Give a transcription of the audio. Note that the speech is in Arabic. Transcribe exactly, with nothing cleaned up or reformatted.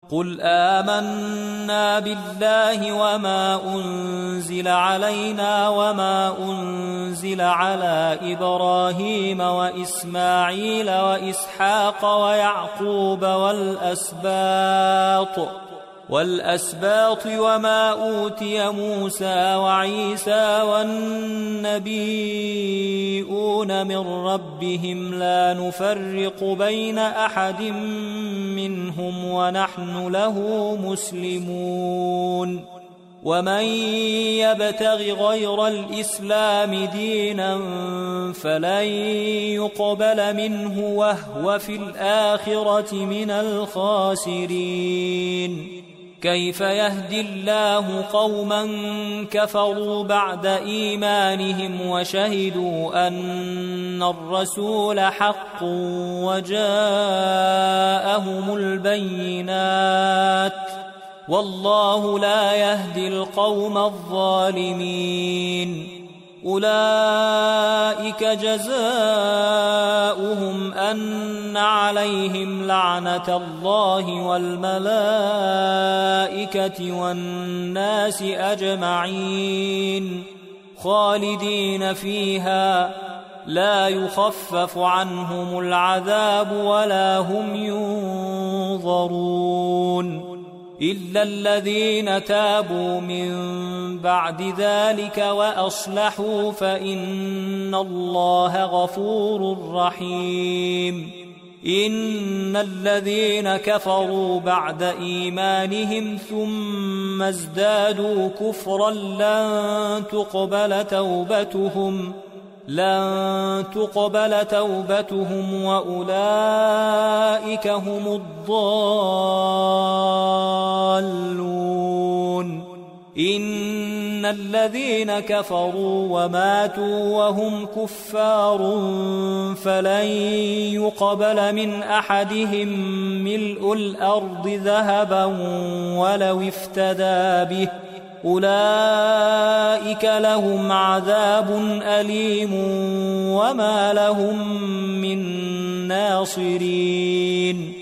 قل آمنا بالله وما أنزل علينا وما أنزل على إبراهيم وإسماعيل وإسحاق ويعقوب والأسباط والأسباط وما أوتي موسى وعيسى والنبيون من ربهم لا نفرق بين أحد منهم ونحن له مسلمون ومن يبتغ غير الإسلام دينا فلن يقبل منه وهو في الآخرة من الخاسرين كيف يهدي الله قوما كفروا بعد إيمانهم وشهدوا أن الرسول حق وجاءهم البينات والله لا يهدي القوم الظالمين أولئك جزاؤهم أن عليهم لعنة الله والملائكة والناس أجمعين خالدين فيها لا يخفف عنهم العذاب ولا هم ينظرون إلا الذين تابوا من بعد ذلك وأصلحوا فإن الله غفور رحيم إن الذين كفروا بعد إيمانهم ثم ازدادوا كفرا لن تقبل توبتهم لن تقبل توبتهم وأولئك هم الضالون إن الذين كفروا وماتوا وهم كفار فلن يقبل من أحدهم ملء الأرض ذهبا ولو افتدى به أولئك لهم عذاب أليم وما لهم من ناصرين